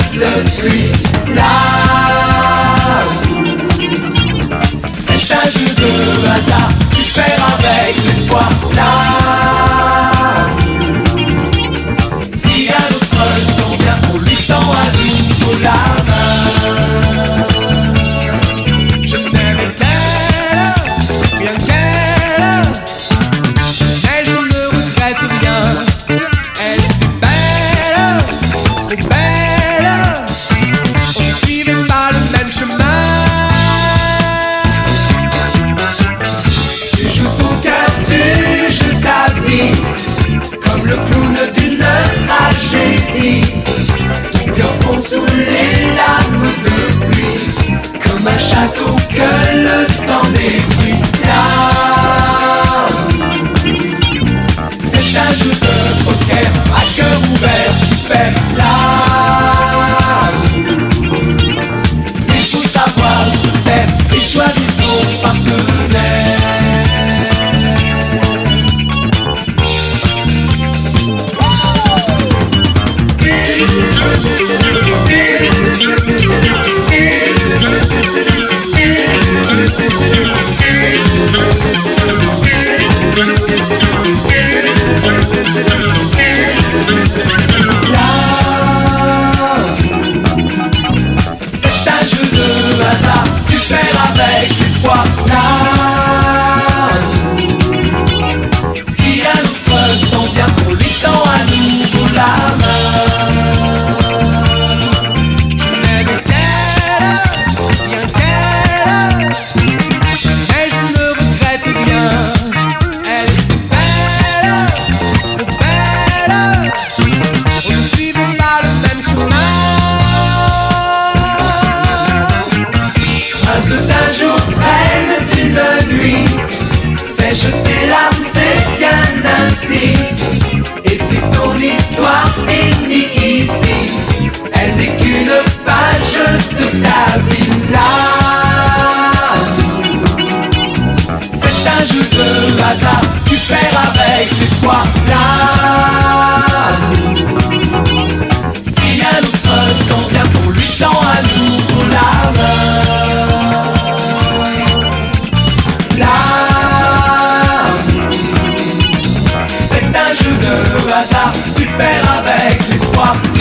depuis là. C'est un jeu de hasard, tu perds avec l'espoir là. Si un autre s'en vient, on lui tend à nouveau la main. Je t'aimais belle, bien qu'elle, mais je ne regrette rien. Elle était belle, trop belle, on ne suivait pas le même chemin. Tu joues ton cœur, tu joues ta vie, comme le clown d'une tragédie. Ton cœur fond sous les larmes de pluie, comme un château que le temps détruit. Là, c'est un jeu de poker, à cœur ouvert, tu perds. Là, il faut savoir se taire et choisir son partenaire. C'est un jeu de hasard, tu perds avec l'espoir. Là, si un autre s'en vient, on lui tend à nouveau la main. Je n'aime qu'elle, bien qu'elle, mais je ne regrette rien. Elle était belle, trop belle, on ne suivait pas le même chemin. Prince d'un jour, reine d'une nuit, sèche tes larmes, c'est bien ainsi. Et si ton histoire finit ici, elle n'est qu'une page de ta vie. Là, c'est un jeu de hasard, tu perds avec l'espoir. Là, si un autre s'en vient, on lui tend à nouveau la main. Là, c'est un jeu de hasard, tu perds avec l'espoir.